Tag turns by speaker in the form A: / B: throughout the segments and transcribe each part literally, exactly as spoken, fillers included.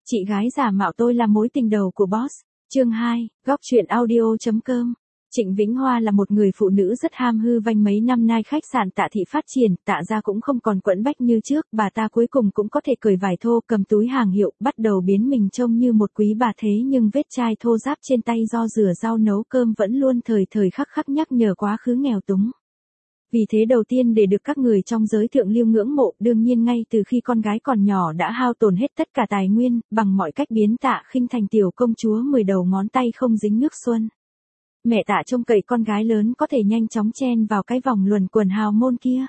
A: Chị gái giả mạo tôi là mối tình đầu của boss. Chương hai, góc truyện audio.com. Trịnh Vĩnh Hoa là một người phụ nữ rất ham hư vanh, mấy năm nay khách sạn Tạ Thị phát triển, Tạ gia cũng không còn quẫn bách như trước, bà ta cuối cùng cũng có thể cởi vải thô, cầm túi hàng hiệu, bắt đầu biến mình trông như một quý bà, thế nhưng vết chai thô ráp trên tay do rửa rau nấu cơm vẫn luôn thời thời khắc khắc nhắc nhở quá khứ nghèo túng. Vì thế đầu tiên để được các người trong giới thượng lưu ngưỡng mộ, đương nhiên ngay từ khi con gái còn nhỏ đã hao tổn hết tất cả tài nguyên, bằng mọi cách biến Tạ Khinh thành tiểu công chúa mười đầu ngón tay không dính nước xuân. Mẹ Tạ trông cậy con gái lớn có thể nhanh chóng chen vào cái vòng luẩn quẩn hào môn kia.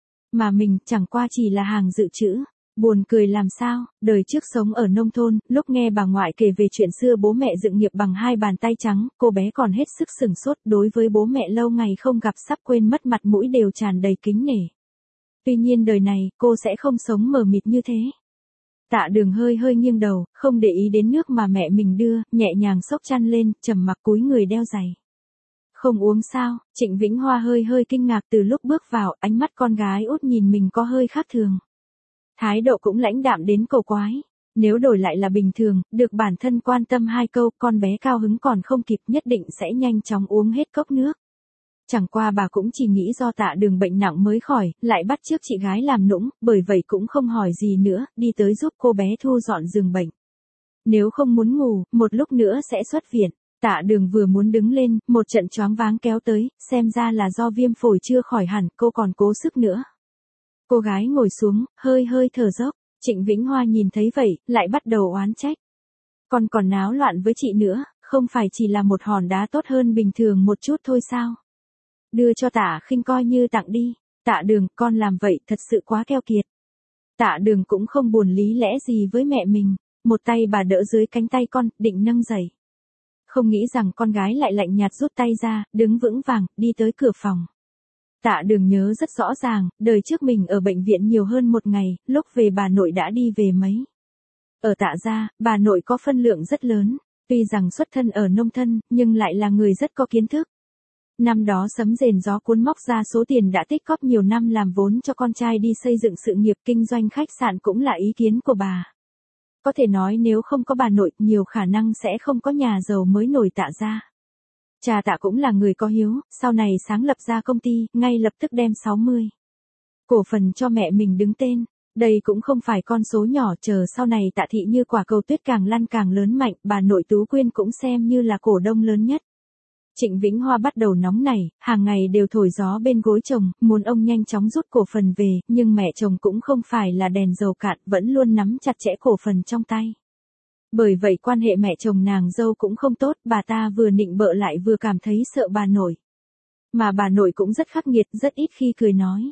A: Mà mình chẳng qua chỉ là hàng dự trữ. Buồn cười làm sao, đời trước sống ở nông thôn, lúc nghe bà ngoại kể về chuyện xưa bố mẹ dựng nghiệp bằng hai bàn tay trắng, cô bé còn hết sức sửng sốt, đối với bố mẹ lâu ngày không gặp sắp quên mất mặt mũi đều tràn đầy kính nể. Tuy nhiên đời này, cô sẽ không sống mờ mịt như thế. Tạ Đường hơi hơi nghiêng đầu, không để ý đến nước mà mẹ mình đưa, nhẹ nhàng xốc chăn lên, trầm mặc cúi người đeo giày. Không uống sao? Trịnh Vĩnh Hoa hơi hơi kinh ngạc, từ lúc bước vào, ánh mắt con gái út nhìn mình có hơi khác thường. Thái độ cũng lãnh đạm đến cầu quái. Nếu đổi lại là bình thường, được bản thân quan tâm hai câu, con bé cao hứng còn không kịp, nhất định sẽ nhanh chóng uống hết cốc nước. Chẳng qua bà cũng chỉ nghĩ do Tạ Đường bệnh nặng mới khỏi, lại bắt chước chị gái làm nũng, bởi vậy cũng không hỏi gì nữa, đi tới giúp cô bé thu dọn giường bệnh. Nếu không muốn ngủ, một lúc nữa sẽ xuất viện. Tạ Đường vừa muốn đứng lên, một trận choáng váng kéo tới, xem ra là do viêm phổi chưa khỏi hẳn, cô còn cố sức nữa. Cô gái ngồi xuống, hơi hơi thở dốc. Trịnh Vĩnh Hoa nhìn thấy vậy, lại bắt đầu oán trách. Con còn náo loạn với chị nữa, không phải chỉ là một hòn đá tốt hơn bình thường một chút thôi sao? Đưa cho Tạ Khinh coi như tặng đi. Tạ Đường, con làm vậy thật sự quá keo kiệt. Tạ Đường cũng không buồn lý lẽ gì với mẹ mình, một tay bà đỡ dưới cánh tay con, định nâng dậy. Không nghĩ rằng con gái lại lạnh nhạt rút tay ra, đứng vững vàng, đi tới cửa phòng. Tạ Đường nhớ rất rõ ràng, đời trước mình ở bệnh viện nhiều hơn một ngày, lúc về bà nội đã đi về mấy. Ở Tạ gia, bà nội có phân lượng rất lớn, tuy rằng xuất thân ở nông thân, nhưng lại là người rất có kiến thức. Năm đó sấm rền gió cuốn móc ra số tiền đã tích cóp nhiều năm làm vốn cho con trai đi xây dựng sự nghiệp kinh doanh khách sạn cũng là ý kiến của bà. Có thể nói nếu không có bà nội, nhiều khả năng sẽ không có nhà giàu mới nổi Tạ gia. Cha Tạ cũng là người có hiếu, sau này sáng lập ra công ty, ngay lập tức đem sáu mươi cổ phần cho mẹ mình đứng tên. Đây cũng không phải con số nhỏ, chờ sau này Tạ thị như quả cầu tuyết càng lăn càng lớn mạnh, bà nội Tú Quyên cũng xem như là cổ đông lớn nhất. Trịnh Vĩnh Hoa bắt đầu nóng nảy, hàng ngày đều thổi gió bên gối chồng, muốn ông nhanh chóng rút cổ phần về, nhưng mẹ chồng cũng không phải là đèn dầu cạn, vẫn luôn nắm chặt chẽ cổ phần trong tay. Bởi vậy quan hệ mẹ chồng nàng dâu cũng không tốt, bà ta vừa nịnh bợ lại vừa cảm thấy sợ bà nội. Mà bà nội cũng rất khắc nghiệt, rất ít khi cười nói.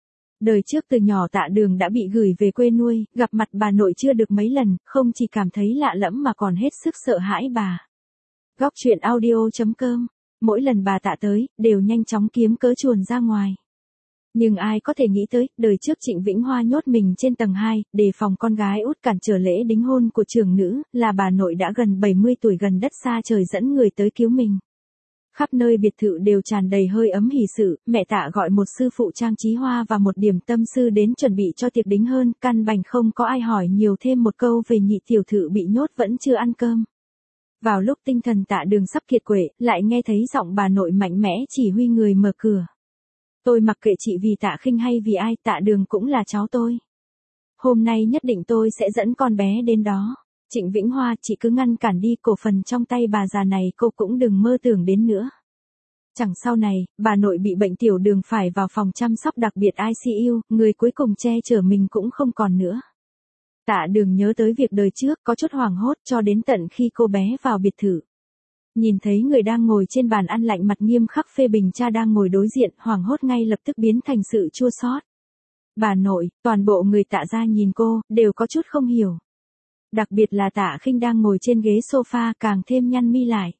A: Đời trước từ nhỏ Tạ Đường đã bị gửi về quê nuôi, gặp mặt bà nội chưa được mấy lần, không chỉ cảm thấy lạ lẫm mà còn hết sức sợ hãi bà. Góc truyện audio.com. Mỗi lần bà Tạ tới, đều nhanh chóng kiếm cớ chuồn ra ngoài. Nhưng ai có thể nghĩ tới, đời trước Trịnh Vĩnh Hoa nhốt mình trên tầng hai, đề phòng con gái út cản trở lễ đính hôn của trưởng nữ, là bà nội đã gần bảy mươi tuổi gần đất xa trời dẫn người tới cứu mình. Khắp nơi biệt thự đều tràn đầy hơi ấm hỉ sự, mẹ Tạ gọi một sư phụ trang trí hoa và một điểm tâm sư đến chuẩn bị cho tiệc đính hôn, căn bành không có ai hỏi nhiều thêm một câu về nhị tiểu thư bị nhốt vẫn chưa ăn cơm. Vào lúc tinh thần Tạ Đường sắp kiệt quệ, lại nghe thấy giọng bà nội mạnh mẽ chỉ huy người mở cửa. Tôi mặc kệ chị vì Tạ Khinh hay vì ai, Tạ Đường cũng là cháu tôi. Hôm nay nhất định tôi sẽ dẫn con bé đến đó. Trịnh Vĩnh Hoa, chị cứ ngăn cản đi, cổ phần trong tay bà già này cô cũng đừng mơ tưởng đến nữa. Chẳng sau này, bà nội bị bệnh tiểu đường phải vào phòng chăm sóc đặc biệt I C U, người cuối cùng che chở mình cũng không còn nữa. Tạ Đường nhớ tới việc đời trước, có chút hoảng hốt cho đến tận khi cô bé vào biệt thự. Nhìn thấy người đang ngồi trên bàn ăn lạnh mặt nghiêm khắc phê bình cha đang ngồi đối diện, hoảng hốt ngay lập tức biến thành sự chua xót. Bà nội, toàn bộ người Tạ gia nhìn cô, đều có chút không hiểu. Đặc biệt là Tạ Khinh đang ngồi trên ghế sofa càng thêm nhăn mi lại.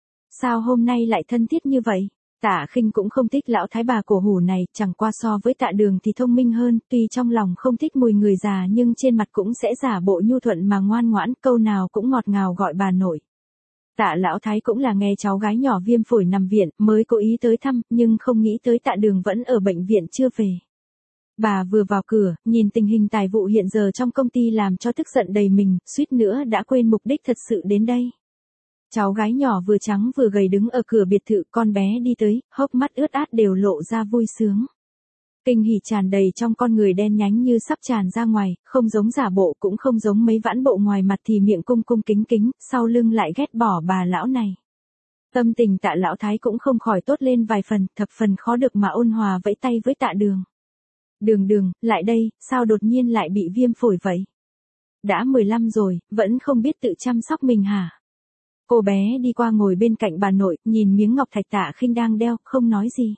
A: Sao hôm nay lại thân thiết như vậy? Tạ Khinh cũng không thích lão thái bà cổ hủ này, chẳng qua so với Tạ Đường thì thông minh hơn, tuy trong lòng không thích mùi người già nhưng trên mặt cũng sẽ giả bộ nhu thuận mà ngoan ngoãn, câu nào cũng ngọt ngào gọi bà nội. Tạ lão thái cũng là nghe cháu gái nhỏ viêm phổi nằm viện, mới cố ý tới thăm, nhưng không nghĩ tới Tạ Đường vẫn ở bệnh viện chưa về. Bà vừa vào cửa, nhìn tình hình tài vụ hiện giờ trong công ty làm cho tức giận đầy mình, suýt nữa đã quên mục đích thật sự đến đây. Cháu gái nhỏ vừa trắng vừa gầy đứng ở cửa biệt thự, con bé đi tới, hốc mắt ướt át đều lộ ra vui sướng. Kinh hỉ tràn đầy trong con người đen nhánh như sắp tràn ra ngoài, không giống giả bộ cũng không giống mấy vãn bộ ngoài mặt thì miệng cung cung kính kính, sau lưng lại ghét bỏ bà lão này. Tâm tình Tạ lão thái cũng không khỏi tốt lên vài phần, thập phần khó được mà ôn hòa vẫy tay với Tạ Đường. Đường đường, lại đây, sao đột nhiên lại bị viêm phổi vậy? Đã mười lăm rồi, vẫn không biết tự chăm sóc mình hả? Cô bé đi qua ngồi bên cạnh bà nội, nhìn miếng ngọc thạch Tạ Khinh đang đeo, không nói gì.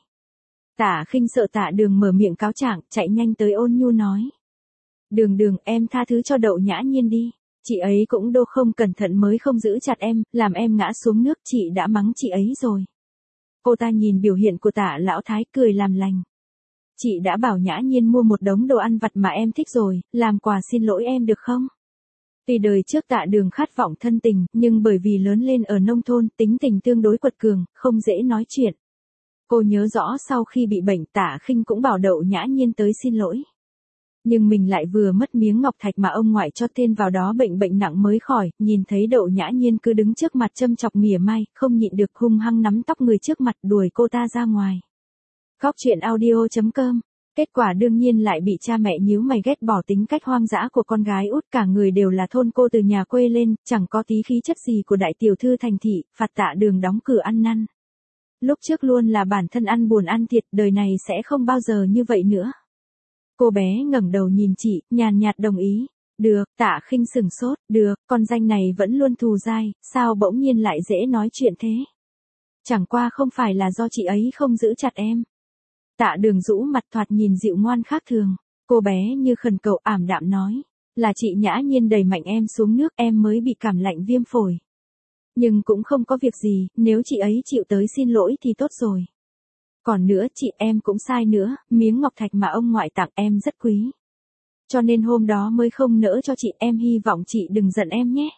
A: Tạ Khinh sợ Tạ Đường mở miệng cáo trạng, chạy nhanh tới ôn nhu nói. Đường đường, em tha thứ cho Đậu Nhã Nhiên đi. Chị ấy cũng đâu không cẩn thận mới không giữ chặt em, làm em ngã xuống nước, chị đã mắng chị ấy rồi. Cô ta nhìn biểu hiện của Tạ lão thái cười làm lành. Chị đã bảo Nhã Nhiên mua một đống đồ ăn vặt mà em thích rồi, làm quà xin lỗi em được không? Tuy đời trước Tạ Đường khát vọng thân tình, nhưng bởi vì lớn lên ở nông thôn, tính tình tương đối quật cường, không dễ nói chuyện. Cô nhớ rõ sau khi bị bệnh Tạ Khinh cũng bảo Đậu Nhã Nhiên tới xin lỗi. Nhưng mình lại vừa mất miếng ngọc thạch mà ông ngoại cho tên vào đó bệnh bệnh nặng mới khỏi, nhìn thấy Đậu Nhã Nhiên cứ đứng trước mặt châm chọc mỉa mai, không nhịn được hung hăng nắm tóc người trước mặt đuổi cô ta ra ngoài. Góc truyện audio chấm com. Kết quả đương nhiên lại bị cha mẹ nhíu mày ghét bỏ tính cách hoang dã của con gái út, cả người đều là thôn cô từ nhà quê lên, chẳng có tí khí chất gì của đại tiểu thư thành thị, phạt Tạ Đường đóng cửa ăn năn. Lúc trước luôn là bản thân ăn buồn ăn thiệt, đời này sẽ không bao giờ như vậy nữa. Cô bé ngẩng đầu nhìn chị, nhàn nhạt đồng ý. Được, Tạ Khinh sửng sốt, được, con danh này vẫn luôn thù dai, sao bỗng nhiên lại dễ nói chuyện thế? Chẳng qua không phải là do chị ấy không giữ chặt em. Tạ Đường rũ mặt thoạt nhìn dịu ngoan khác thường, cô bé như khẩn cầu ảm đạm nói, là chị Nhã Nhiên đẩy mạnh em xuống nước em mới bị cảm lạnh viêm phổi. Nhưng cũng không có việc gì, nếu chị ấy chịu tới xin lỗi thì tốt rồi. Còn nữa chị em cũng sai nữa, miếng ngọc thạch mà ông ngoại tặng em rất quý. Cho nên hôm đó mới không nỡ cho chị, em hy vọng chị đừng giận em nhé.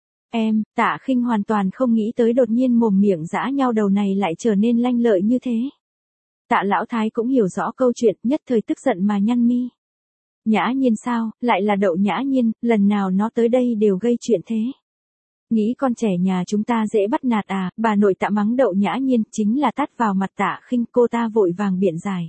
A: Em, Tạ Khinh hoàn toàn không nghĩ tới đột nhiên mồm miệng giã nhau đầu này lại trở nên lanh lợi như thế. Tạ lão thái cũng hiểu rõ câu chuyện, nhất thời tức giận mà nhăn mi. Nhã Nhiên sao, lại là Đậu Nhã Nhiên, lần nào nó tới đây đều gây chuyện thế. Nghĩ con trẻ nhà chúng ta dễ bắt nạt à, bà nội Tạ mắng Đậu Nhã Nhiên, chính là tát vào mặt Tạ Khinh, cô ta vội vàng biện giải.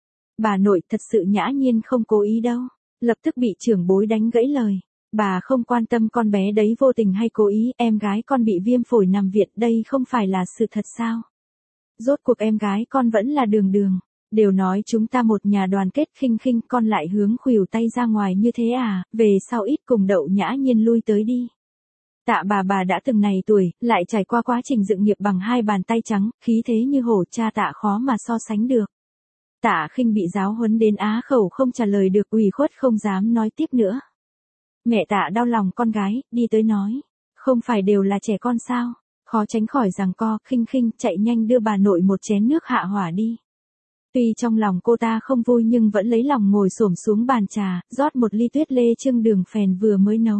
A: Bà nội, thật sự Nhã Nhiên không cố ý đâu, lập tức bị trưởng bối đánh gãy lời. Bà không quan tâm con bé đấy vô tình hay cố ý, em gái con bị viêm phổi nằm viện, đây không phải là sự thật sao? Rốt cuộc em gái con vẫn là Đường Đường, đều nói chúng ta một nhà đoàn kết, Khinh Khinh con lại hướng khuỷu tay ra ngoài như thế à, về sau ít cùng Đậu Nhã Nhiên lui tới đi. Tạ bà bà đã từng này tuổi, lại trải qua quá trình dựng nghiệp bằng hai bàn tay trắng, khí thế như hổ, cha Tạ khó mà so sánh được. Tạ Khinh bị giáo huấn đến á khẩu không trả lời được, ủy khuất không dám nói tiếp nữa. Mẹ Tạ đau lòng con gái, đi tới nói, không phải đều là trẻ con sao? Khó tránh khỏi giằng co, Khinh Khinh chạy nhanh đưa bà nội một chén nước hạ hỏa đi. Tuy trong lòng cô ta không vui nhưng vẫn lấy lòng ngồi xổm xuống bàn trà, rót một ly tuyết lê trưng đường phèn vừa mới nấu.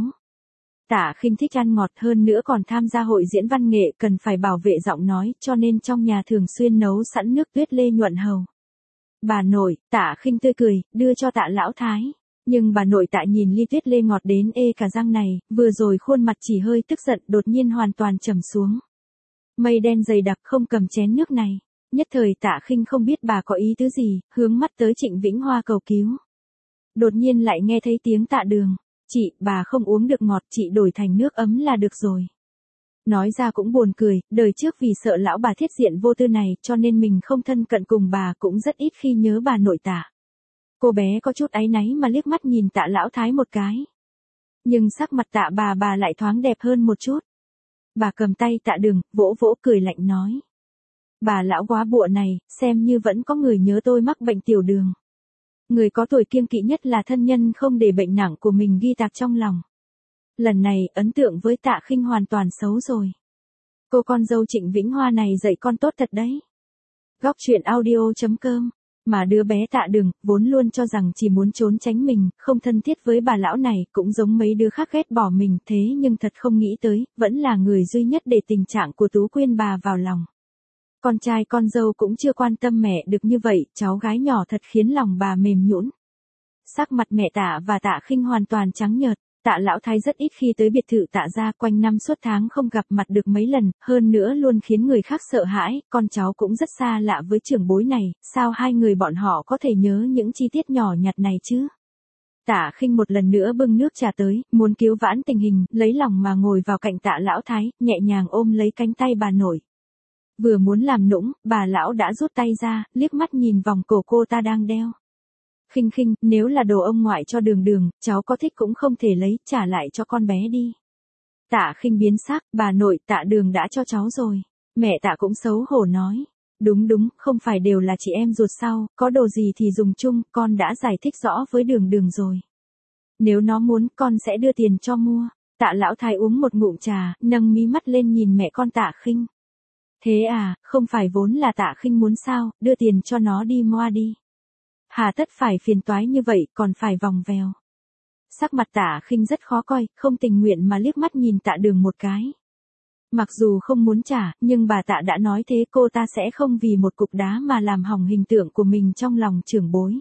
A: Tạ Khinh thích ăn ngọt, hơn nữa còn tham gia hội diễn văn nghệ, cần phải bảo vệ giọng nói, cho nên trong nhà thường xuyên nấu sẵn nước tuyết lê nhuận hầu. Bà nội, Tạ Khinh tươi cười, đưa cho Tạ lão thái. Nhưng bà nội Tạ nhìn ly tuyết lê ngọt đến ê cả răng này, vừa rồi khuôn mặt chỉ hơi tức giận, đột nhiên hoàn toàn trầm xuống. Mây đen dày đặc không cầm chén nước này. Nhất thời Tạ Khinh không biết bà có ý tứ gì, hướng mắt tới Trịnh Vĩnh Hoa cầu cứu. Đột nhiên lại nghe thấy tiếng Tạ Đường. Chị, bà không uống được ngọt, chị đổi thành nước ấm là được rồi. Nói ra cũng buồn cười, đời trước vì sợ lão bà thiết diện vô tư này, cho nên mình không thân cận cùng bà, cũng rất ít khi nhớ bà nội Tạ. Cô bé có chút áy náy mà liếc mắt nhìn Tạ lão thái một cái. Nhưng sắc mặt Tạ bà bà lại thoáng đẹp hơn một chút. Bà cầm tay Tạ Đường, vỗ vỗ cười lạnh nói. Bà lão quá bụa này, xem như vẫn có người nhớ tôi mắc bệnh tiểu đường. Người có tuổi kiêng kỵ nhất là thân nhân không để bệnh nặng của mình ghi tạc trong lòng. Lần này, ấn tượng với Tạ Khinh hoàn toàn xấu rồi. Cô con dâu Trịnh Vĩnh Hoa này dạy con tốt thật đấy. Góc truyện audio chấm com. Mà đứa bé Tạ Đường, vốn luôn cho rằng chỉ muốn trốn tránh mình, không thân thiết với bà lão này, cũng giống mấy đứa khác ghét bỏ mình, thế nhưng thật không nghĩ tới, vẫn là người duy nhất để tình trạng của Tú Quyên bà vào lòng. Con trai con dâu cũng chưa quan tâm mẹ được như vậy, cháu gái nhỏ thật khiến lòng bà mềm nhũn. Sắc mặt mẹ Tạ và Tạ Khinh hoàn toàn trắng nhợt. Tạ lão thái rất ít khi tới biệt thự Tạ gia, quanh năm suốt tháng không gặp mặt được mấy lần, hơn nữa luôn khiến người khác sợ hãi, con cháu cũng rất xa lạ với trưởng bối này, sao hai người bọn họ có thể nhớ những chi tiết nhỏ nhặt này chứ? Tạ Khinh một lần nữa bưng nước trà tới, muốn cứu vãn tình hình, lấy lòng mà ngồi vào cạnh Tạ lão thái, nhẹ nhàng ôm lấy cánh tay bà nội. Vừa muốn làm nũng, bà lão đã rút tay ra, liếc mắt nhìn vòng cổ cô ta đang đeo. Khinh Khinh, nếu là đồ ông ngoại cho Đường Đường, cháu có thích cũng không thể lấy, trả lại cho con bé đi. Tạ Khinh biến sắc, bà nội, Tạ Đường đã cho cháu rồi. Mẹ Tạ cũng xấu hổ nói. Đúng đúng, không phải đều là chị em ruột sao, có đồ gì thì dùng chung, con đã giải thích rõ với Đường Đường rồi. Nếu nó muốn, con sẽ đưa tiền cho mua. Tạ lão thái uống một ngụm trà, nâng mí mắt lên nhìn mẹ con Tạ Khinh. Thế à, không phải vốn là Tạ Khinh muốn sao, đưa tiền cho nó đi mua đi. Hà tất phải phiền toái như vậy, còn phải vòng vèo. Sắc mặt Tạ Khinh rất khó coi, không tình nguyện mà liếc mắt nhìn Tạ Đường một cái. Mặc dù không muốn trả, nhưng bà Tạ đã nói thế, cô ta sẽ không vì một cục đá mà làm hỏng hình tượng của mình trong lòng trưởng bối.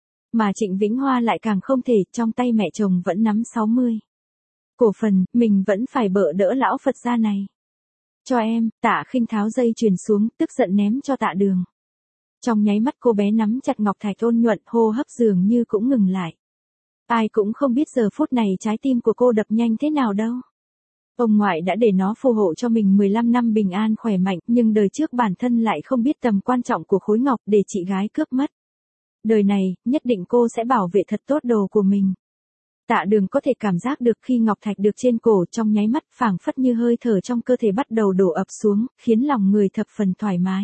A: Mà Trịnh Vĩnh Hoa lại càng không thể, trong tay mẹ chồng vẫn nắm sáu mươi cổ phần, mình vẫn phải bợ đỡ lão Phật gia này. Cho em, Tạ Khinh tháo dây chuyền xuống, tức giận ném cho Tạ Đường. Trong nháy mắt cô bé nắm chặt ngọc thạch ôn nhuận, hô hấp dường như cũng ngừng lại. Ai cũng không biết giờ phút này trái tim của cô đập nhanh thế nào đâu. Ông ngoại đã để nó phù hộ cho mình mười lăm năm bình an khỏe mạnh, nhưng đời trước bản thân lại không biết tầm quan trọng của khối ngọc để chị gái cướp mất. Đời này, nhất định cô sẽ bảo vệ thật tốt đồ của mình. Tạ Đường có thể cảm giác được khi ngọc thạch được trên cổ, trong nháy mắt phảng phất như hơi thở trong cơ thể bắt đầu đổ ập xuống, khiến lòng người thập phần thoải mái.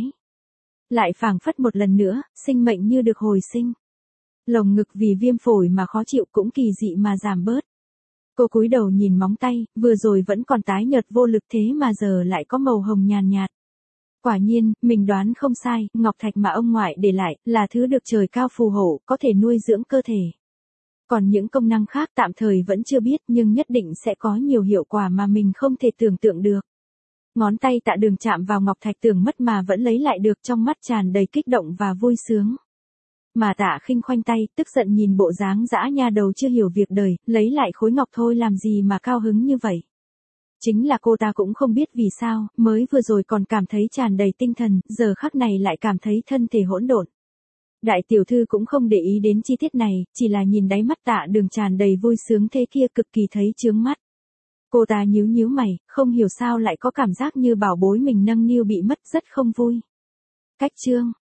A: Lại phảng phất một lần nữa, sinh mệnh như được hồi sinh. Lồng ngực vì viêm phổi mà khó chịu cũng kỳ dị mà giảm bớt. Cô cúi đầu nhìn móng tay, vừa rồi vẫn còn tái nhợt vô lực thế mà giờ lại có màu hồng nhàn nhạt. Quả nhiên, mình đoán không sai, ngọc thạch mà ông ngoại để lại, là thứ được trời cao phù hộ, có thể nuôi dưỡng cơ thể. Còn những công năng khác tạm thời vẫn chưa biết, nhưng nhất định sẽ có nhiều hiệu quả mà mình không thể tưởng tượng được. Ngón tay Tạ Đường chạm vào ngọc thạch tưởng mất mà vẫn lấy lại được, trong mắt tràn đầy kích động và vui sướng. Mà Tạ Khinh khoanh tay, tức giận nhìn bộ dáng dã nha đầu chưa hiểu việc đời, lấy lại khối ngọc thôi làm gì mà cao hứng như vậy. Chính là cô ta cũng không biết vì sao, mới vừa rồi còn cảm thấy tràn đầy tinh thần, giờ khắc này lại cảm thấy thân thể hỗn độn. Đại tiểu thư cũng không để ý đến chi tiết này, chỉ là nhìn đáy mắt Tạ Đường tràn đầy vui sướng thế kia cực kỳ thấy chướng mắt. Cô ta nhíu nhíu mày, không hiểu sao lại có cảm giác như bảo bối mình nâng niu bị mất, rất không vui. Cách chương